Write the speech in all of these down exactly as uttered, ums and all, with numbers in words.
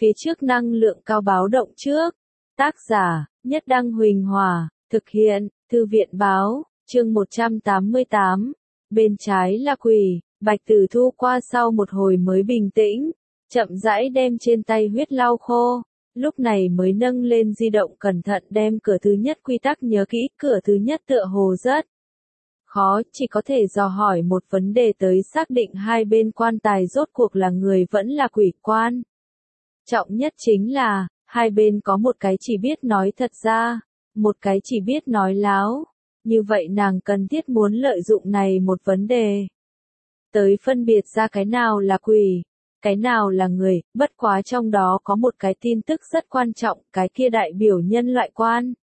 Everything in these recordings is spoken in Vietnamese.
Phía trước năng lượng cao báo động trước. Tác giả, Nhất Đăng Huỳnh Hòa, thực hiện, Thư viện Báo, chương một trăm tám mươi tám. Bên trái là quỷ, Bạch Tử Thu qua sau một hồi mới bình tĩnh, chậm rãi đem trên tay huyết lau khô, lúc này mới nâng lên di động cẩn thận đem cửa thứ nhất quy tắc nhớ kỹ, cửa thứ nhất tựa hồ rất khó, chỉ có thể dò hỏi một vấn đề tới xác định hai bên quan tài rốt cuộc là người vẫn là quỷ. Quan trọng nhất chính là, hai bên có một cái chỉ biết nói thật ra, một cái chỉ biết nói láo. Như vậy nàng cần thiết muốn lợi dụng này một vấn đề, tới phân biệt ra cái nào là quỷ, cái nào là người, bất quá trong đó có một cái tin tức rất quan trọng, cái kia đại biểu nhân loại quan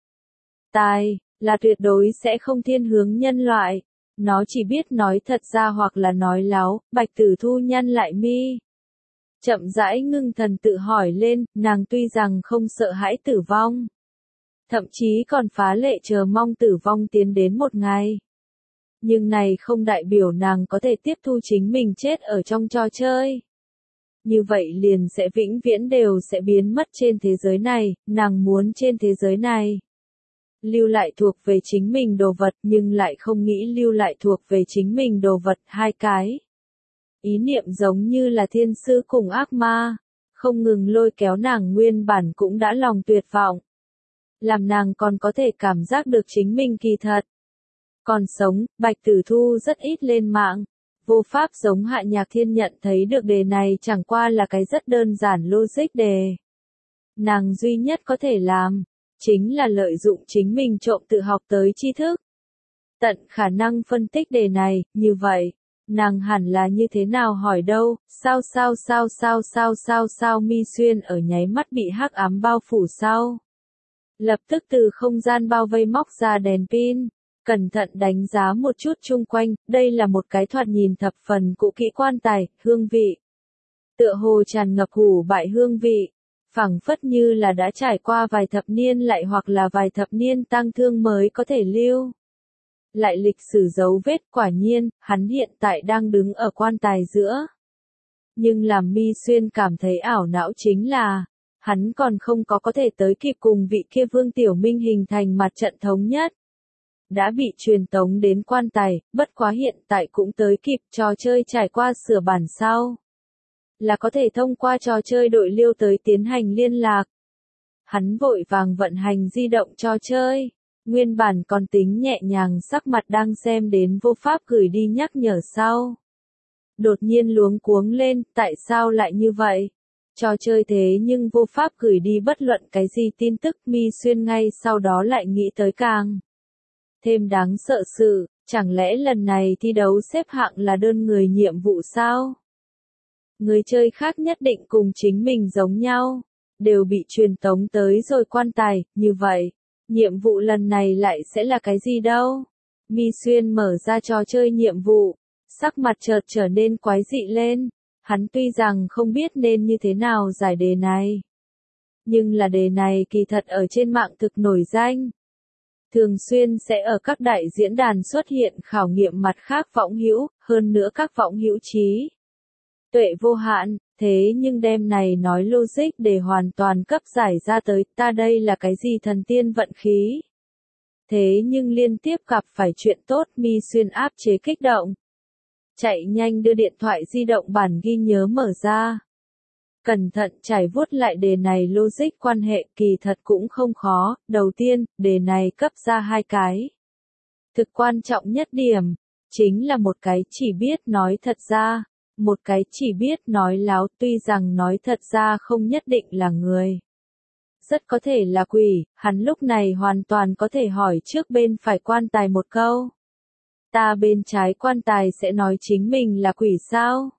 tài, là tuyệt đối sẽ không thiên hướng nhân loại, nó chỉ biết nói thật ra hoặc là nói láo. Bạch Tử Thu nhăn lại mi, chậm rãi ngưng thần tự hỏi lên, nàng tuy rằng không sợ hãi tử vong, thậm chí còn phá lệ chờ mong tử vong tiến đến một ngày. Nhưng này không đại biểu nàng có thể tiếp thu chính mình chết ở trong trò chơi. Như vậy liền sẽ vĩnh viễn đều sẽ biến mất trên thế giới này, nàng muốn trên thế giới này lưu lại thuộc về chính mình đồ vật nhưng lại không nghĩ lưu lại thuộc về chính mình đồ vật. Hai cái ý niệm giống như là thiên sư cùng ác ma, không ngừng lôi kéo nàng nguyên bản cũng đã lòng tuyệt vọng. Làm nàng còn có thể cảm giác được chính mình kỳ thật còn sống. Bạch Tử Thu rất ít lên mạng, vô pháp giống Hạ Nhạc Thiên nhận thấy được đề này chẳng qua là cái rất đơn giản logic đề. Nàng duy nhất có thể làm, chính là lợi dụng chính mình trộm tự học tới tri thức. Tận khả năng phân tích đề này, như vậy, nàng hẳn là như thế nào hỏi đâu, sao sao sao sao sao sao sao Mi Xuyên ở nháy mắt bị hắc ám bao phủ sau. Lập tức từ không gian bao vây móc ra đèn pin, cẩn thận đánh giá một chút chung quanh, đây là một cái thoạt nhìn thập phần cũ kỹ quan tài, hương vị tựa hồ tràn ngập hủ bại hương vị, phảng phất như là đã trải qua vài thập niên lại hoặc là vài thập niên tang thương mới có thể lưu lại lịch sử dấu vết. Quả nhiên, hắn hiện tại đang đứng ở quan tài giữa. Nhưng làm Mi Xuyên cảm thấy ảo não chính là, hắn còn không có có thể tới kịp cùng vị kia Vương Tiểu Minh hình thành mặt trận thống nhất. Đã bị truyền tống đến quan tài, bất quá hiện tại cũng tới kịp. Trò chơi trải qua sửa bản sau, là có thể thông qua trò chơi đội liêu tới tiến hành liên lạc. Hắn vội vàng vận hành di động trò chơi, nguyên bản còn tính nhẹ nhàng sắc mặt đang xem đến vô pháp gửi đi nhắc nhở sau. Đột nhiên luống cuống lên, tại sao lại như vậy? Trò chơi thế nhưng vô pháp gửi đi bất luận cái gì tin tức. Mi Xuyên ngay sau đó lại nghĩ tới càng thêm đáng sợ sự, chẳng lẽ lần này thi đấu xếp hạng là đơn người nhiệm vụ sao? Người chơi khác nhất định cùng chính mình giống nhau, đều bị truyền tống tới rồi quan tài, như vậy, nhiệm vụ lần này lại sẽ là cái gì đâu? Mi Xuyên mở ra trò chơi nhiệm vụ, sắc mặt chợt trở nên quái dị lên, hắn tuy rằng không biết nên như thế nào giải đề này. Nhưng là đề này kỳ thật ở trên mạng thực nổi danh. Thường xuyên sẽ ở các đại diễn đàn xuất hiện khảo nghiệm mặt khác võng hữu, hơn nữa các võng hữu trí tuệ vô hạn, thế nhưng đem này nói logic để hoàn toàn cấp giải ra tới, ta đây là cái gì thần tiên vận khí. Thế nhưng liên tiếp gặp phải chuyện tốt. Mi Xuyên áp chế kích động, chạy nhanh đưa điện thoại di động bản ghi nhớ mở ra. Cẩn thận trải vuốt lại đề này logic quan hệ, kỳ thật cũng không khó. Đầu tiên, đề này cấp ra hai cái thực quan trọng nhất điểm, chính là một cái chỉ biết nói thật ra, một cái chỉ biết nói láo. Tuy rằng nói thật ra không nhất định là người, rất có thể là quỷ. Hắn lúc này hoàn toàn có thể hỏi trước bên phải quan tài một câu, ta bên trái quan tài sẽ nói chính mình là quỷ sao?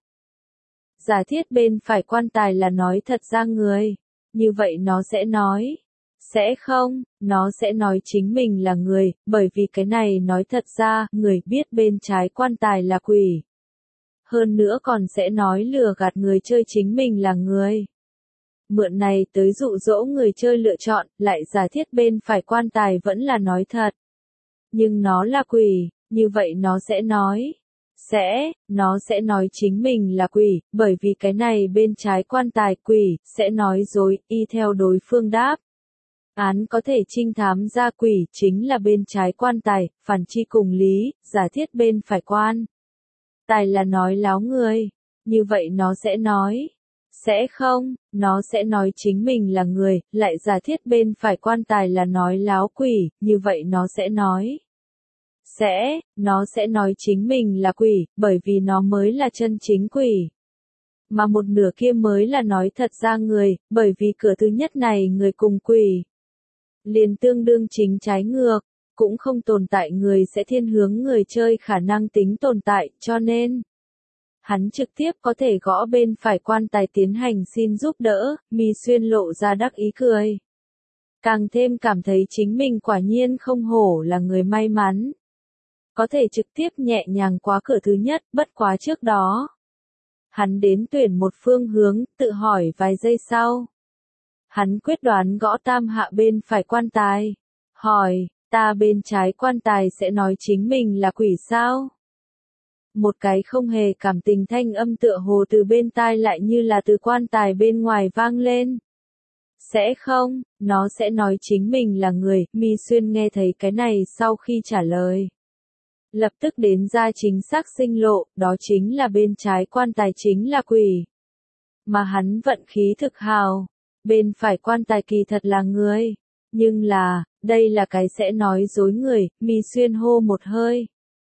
Giả thiết bên phải quan tài là nói thật ra người, như vậy nó sẽ nói, sẽ không, nó sẽ nói chính mình là người, bởi vì cái này nói thật ra, người biết bên trái quan tài là quỷ. Hơn nữa còn sẽ nói lừa gạt người chơi chính mình là người. Mượn này tới dụ dỗ người chơi lựa chọn, lại giả thiết bên phải quan tài vẫn là nói thật. Nhưng nó là quỷ, như vậy nó sẽ nói, Sẽ, nó sẽ nói chính mình là quỷ, bởi vì cái này bên trái quan tài quỷ, sẽ nói dối, y theo đối phương đáp. Án có thể trinh thám ra quỷ chính là bên trái quan tài, phản chi cùng lý, giả thiết bên phải quan tài là nói láo người. Như vậy nó sẽ nói. Sẽ không, nó sẽ nói chính mình là người, lại giả thiết bên phải quan tài là nói láo quỷ, như vậy nó sẽ nói. Sẽ, nó sẽ nói chính mình là quỷ, bởi vì nó mới là chân chính quỷ. Mà một nửa kia mới là nói thật ra người, bởi vì cửa thứ nhất này người cùng quỷ. Liền tương đương chính trái ngược, cũng không tồn tại người sẽ thiên hướng người chơi khả năng tính tồn tại, cho nên hắn trực tiếp có thể gõ bên phải quan tài tiến hành xin giúp đỡ, Mi Xuyên lộ ra đắc ý cười. Càng thêm cảm thấy chính mình quả nhiên không hổ là người may mắn. Có thể trực tiếp nhẹ nhàng qua cửa thứ nhất, bất quá trước đó. Hắn đến tuyển một phương hướng, tự hỏi vài giây sau. Hắn quyết đoán gõ tam hạ bên phải quan tài. Hỏi, ta bên trái quan tài sẽ nói chính mình là quỷ sao? Một cái không hề cảm tình thanh âm tựa hồ từ bên tai lại như là từ quan tài bên ngoài vang lên. Sẽ không, nó sẽ nói chính mình là người, Mi Xuyên nghe thấy cái này sau khi trả lời. Lập tức đến ra chính xác sinh lộ, đó chính là bên trái quan tài chính là quỷ. Mà hắn vận khí thực hào, bên phải quan tài kỳ thật là người. Nhưng là, đây là cái sẽ nói dối người, Mi Xuyên hô một hơi.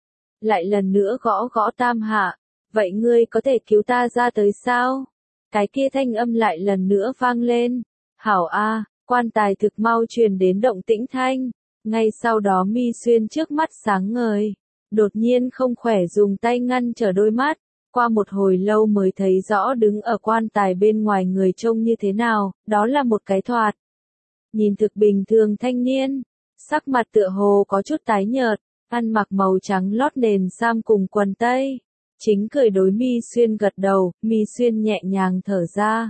Lại lần nữa gõ gõ tam hạ, vậy ngươi có thể cứu ta ra tới sao? Cái kia thanh âm lại lần nữa vang lên. Hảo A, quan tài thực mau truyền đến động tĩnh thanh. Ngay sau đó Mi Xuyên trước mắt sáng ngời. Đột nhiên không khỏe dùng tay ngăn trở đôi mắt. Qua một hồi lâu mới thấy rõ đứng ở quan tài bên ngoài người trông như thế nào, đó là một cái thoạt. Nhìn thực bình thường thanh niên, sắc mặt tựa hồ có chút tái nhợt, ăn mặc màu trắng lót nền sam cùng quần tây. Chính cười đối Mi Xuyên gật đầu, Mi Xuyên nhẹ nhàng thở ra.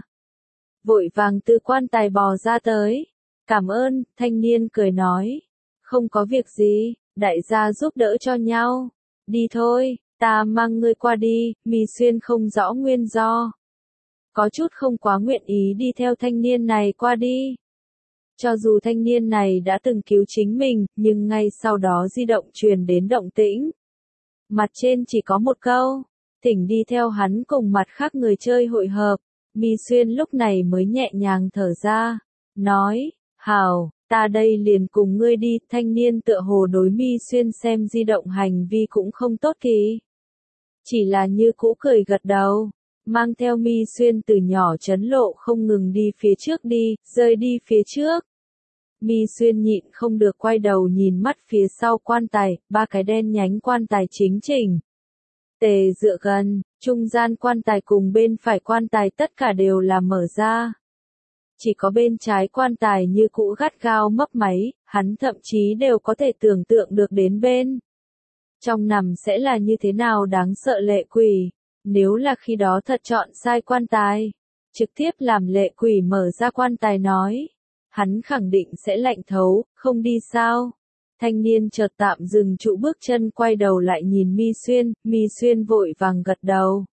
Vội vàng từ quan tài bò ra tới. Cảm ơn, thanh niên cười nói. Không có việc gì, đại gia giúp đỡ cho nhau. Đi thôi, ta mang ngươi qua đi, Mi Xuyên không rõ nguyên do. Có chút không quá nguyện ý đi theo thanh niên này qua đi. Cho dù thanh niên này đã từng cứu chính mình, nhưng ngay sau đó di động truyền đến động tĩnh. Mặt trên chỉ có một câu, thỉnh đi theo hắn cùng mặt khác người chơi hội hợp. Mi Xuyên lúc này mới nhẹ nhàng thở ra, nói, hảo, ta đây liền cùng ngươi đi. Thanh niên tựa hồ đối Mi Xuyên xem di động hành vi cũng không tốt kỳ. Chỉ là như cũ cười gật đầu, mang theo Mi Xuyên từ nhỏ chấn lộ không ngừng đi phía trước đi, rơi đi phía trước. Mi Xuyên nhịn không được quay đầu nhìn mắt phía sau quan tài, ba cái đen nhánh quan tài chính chỉnh. Tề dựa gần, trung gian quan tài cùng bên phải quan tài tất cả đều là mở ra. Chỉ có bên trái quan tài như cũ gắt gao mấp máy, hắn thậm chí đều có thể tưởng tượng được đến bên trong nằm sẽ là như thế nào đáng sợ lệ quỷ. Nếu là khi đó thật chọn sai quan tài, trực tiếp làm lệ quỷ mở ra quan tài nói, hắn khẳng định sẽ lạnh thấu, không đi sao. Thanh niên chợt tạm dừng trụ bước chân quay đầu lại nhìn Mi Xuyên, Mi Xuyên vội vàng gật đầu.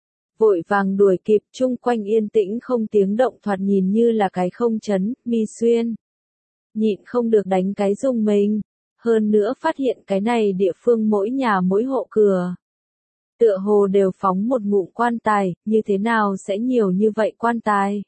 Vội vàng đuổi kịp, chung quanh yên tĩnh không tiếng động, thoạt nhìn như là cái không chấn. Mi Xuyên nhịn không được đánh cái rùng mình, hơn nữa phát hiện cái này địa phương mỗi nhà mỗi hộ cửa tựa hồ đều phóng một ngụm quan tài, như thế nào sẽ nhiều như vậy quan tài?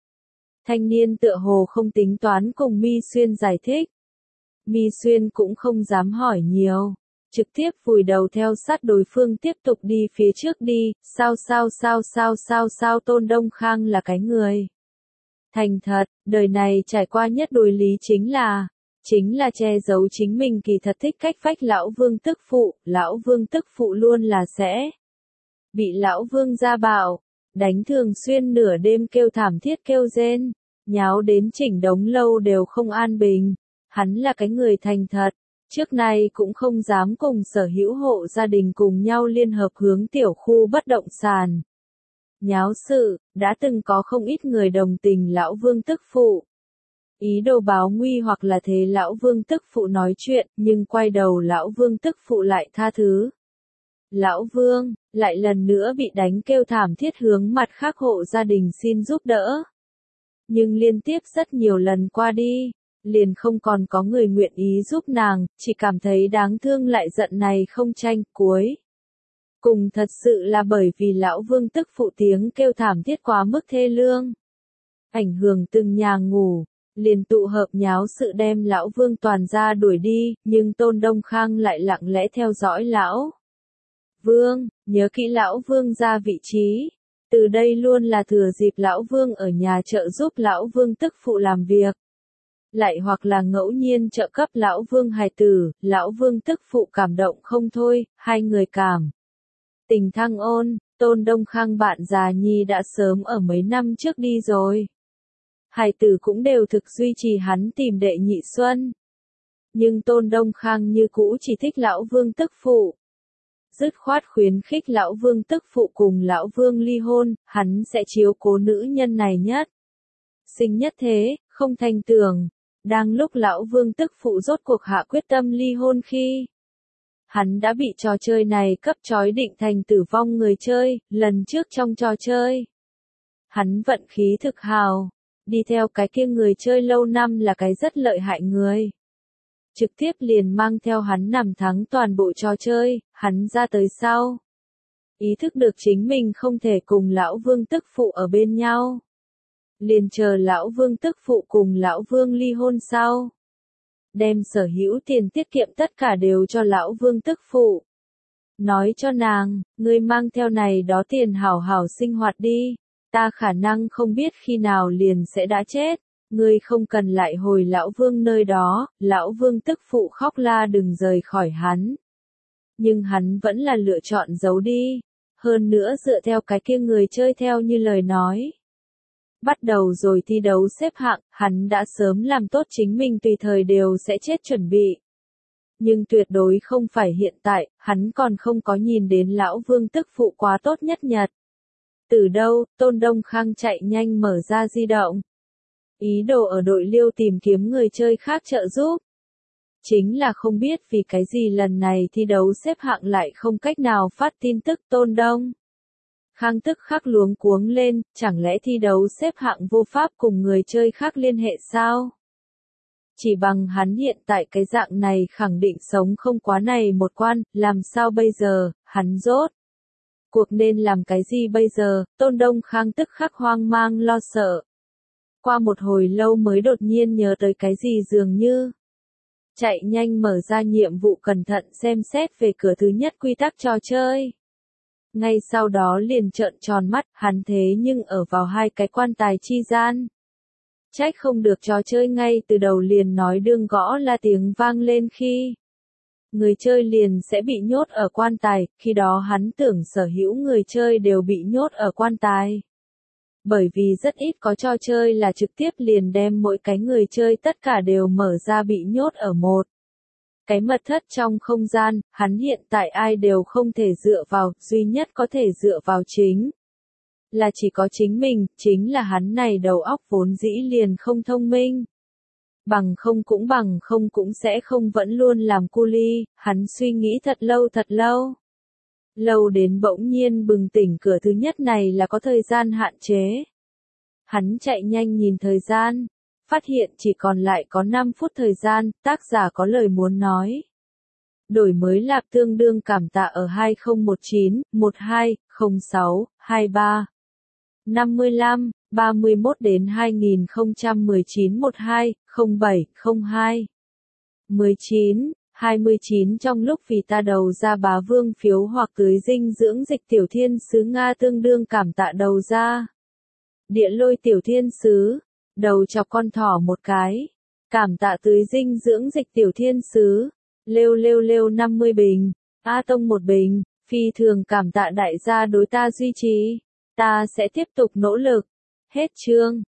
Thanh niên tựa hồ không tính toán cùng Mi Xuyên giải thích. Mi Xuyên cũng không dám hỏi nhiều, trực tiếp vùi đầu theo sát đối phương tiếp tục đi phía trước đi. Sao sao sao sao sao sao Tôn Đông Khang là cái người thành thật, đời này trải qua nhất đối lý chính là, chính là che giấu chính mình kỳ thật thích cách phách lão vương tức phụ, lão vương tức phụ luôn là sẽ bị lão vương gia bạo, đánh thường xuyên nửa đêm kêu thảm thiết kêu rên, nháo đến chỉnh đống lâu đều không an bình. Hắn là cái người thành thật, trước nay cũng không dám cùng sở hữu hộ gia đình cùng nhau liên hợp hướng tiểu khu bất động sản nháo sự, đã từng có không ít người đồng tình lão vương tức phụ. Ý đồ báo nguy hoặc là thế lão vương tức phụ nói chuyện, nhưng quay đầu lão vương tức phụ lại tha thứ. Lão Vương, lại lần nữa bị đánh kêu thảm thiết hướng mặt khác hộ gia đình xin giúp đỡ. Nhưng liên tiếp rất nhiều lần qua đi, liền không còn có người nguyện ý giúp nàng, chỉ cảm thấy đáng thương lại giận này không tranh, cuối. Cùng thật sự là bởi vì lão Vương tức phụ tiếng kêu thảm thiết quá mức thê lương. Ảnh hưởng từng nhà ngủ, liền tụ hợp nháo sự đem lão Vương toàn ra đuổi đi, nhưng Tôn Đông Khang lại lặng lẽ theo dõi lão Vương, nhớ kỹ lão Vương ra vị trí. Từ đây luôn là thừa dịp lão Vương ở nhà trợ giúp lão Vương tức phụ làm việc. Lại hoặc là ngẫu nhiên trợ cấp lão Vương hài tử, lão Vương tức phụ cảm động không thôi, hai người cảm. Tình thăng ôn, Tôn Đông Khang bạn già nhi đã sớm ở mấy năm trước đi rồi. Hài tử cũng đều thực duy trì hắn tìm đệ nhị xuân. Nhưng Tôn Đông Khang như cũ chỉ thích lão Vương tức phụ. Dứt khoát khuyến khích lão Vương tức phụ cùng lão Vương ly hôn, hắn sẽ chiếu cố nữ nhân này nhất. Sinh nhất thế, không thành tưởng. Đang lúc lão Vương tức phụ rốt cuộc hạ quyết tâm ly hôn khi hắn đã bị trò chơi này cấp trói định thành tử vong người chơi, lần trước trong trò chơi. Hắn vận khí thực hào, đi theo cái kia người chơi lâu năm là cái rất lợi hại người. Trực tiếp liền mang theo hắn nằm thắng toàn bộ trò chơi, hắn ra tới sau. Ý thức được chính mình không thể cùng lão Vương tức phụ ở bên nhau. Liền chờ lão Vương tức phụ cùng lão Vương ly hôn sau. Đem sở hữu tiền tiết kiệm tất cả đều cho lão Vương tức phụ. Nói cho nàng, ngươi mang theo này đó tiền hảo hảo sinh hoạt đi. Ta khả năng không biết khi nào liền sẽ đã chết. Ngươi không cần lại hồi lão Vương nơi đó, lão Vương tức phụ khóc la đừng rời khỏi hắn. Nhưng hắn vẫn là lựa chọn giấu đi. Hơn nữa dựa theo cái kia người chơi theo như lời nói. Bắt đầu rồi thi đấu xếp hạng, hắn đã sớm làm tốt chính mình tùy thời đều sẽ chết chuẩn bị. Nhưng tuyệt đối không phải hiện tại, hắn còn không có nhìn đến lão Vương tức phụ quá tốt nhất nhật. Từ đâu, Tôn Đông Khang chạy nhanh mở ra di động. Ý đồ ở đội liêu tìm kiếm người chơi khác trợ giúp. Chính là không biết vì cái gì lần này thi đấu xếp hạng lại không cách nào phát tin tức Tôn Đông. Khang tức khắc luống cuống lên, chẳng lẽ thi đấu xếp hạng vô pháp cùng người chơi khác liên hệ sao? Chỉ bằng hắn hiện tại cái dạng này khẳng định sống không quá này một quan, làm sao bây giờ, hắn rốt. Cuộc nên làm cái gì bây giờ, Tôn Đông Khang tức khắc hoang mang lo sợ. Qua một hồi lâu mới đột nhiên nhớ tới cái gì dường như. Chạy nhanh mở ra nhiệm vụ cẩn thận xem xét về cửa thứ nhất quy tắc trò chơi. Ngay sau đó liền trợn tròn mắt, hắn thế nhưng ở vào hai cái quan tài chi gian. Trách không được trò chơi ngay từ đầu liền nói đương gõ là tiếng vang lên khi. Người chơi liền sẽ bị nhốt ở quan tài, khi đó hắn tưởng sở hữu người chơi đều bị nhốt ở quan tài. Bởi vì rất ít có trò chơi là trực tiếp liền đem mỗi cái người chơi tất cả đều mở ra bị nhốt ở một. Cái mật thất trong không gian, hắn hiện tại ai đều không thể dựa vào, duy nhất có thể dựa vào chính. Là chỉ có chính mình, chính là hắn này đầu óc vốn dĩ liền không thông minh. Bằng không cũng bằng không cũng sẽ không vẫn luôn làm cu ly, hắn suy nghĩ thật lâu thật lâu. Lâu đến bỗng nhiên bừng tỉnh cửa thứ nhất này là có thời gian hạn chế. Hắn chạy nhanh nhìn thời gian. Phát hiện chỉ còn lại có năm phút thời gian, tác giả có lời muốn nói. Đổi mới lạp tương đương cảm tạ ở hai không một chín, một hai, không sáu, hai ba, năm lăm, ba mươi mốt đến hai nghìn không trăm mười chín một hai, không bảy, không hai, mười chín, hai mươi chín trong lúc vì ta đầu ra bá vương phiếu hoặc tưới dinh dưỡng dịch tiểu thiên sứ Nga tương đương cảm tạ đầu ra. Địa lôi tiểu thiên sứ. Đầu chọc con thỏ một cái. Cảm tạ tưới dinh dưỡng dịch tiểu thiên sứ. Lêu lêu lêu năm mươi bình. A tông một bình. Phi thường cảm tạ đại gia đối ta duy trì. Ta sẽ tiếp tục nỗ lực. Hết chương.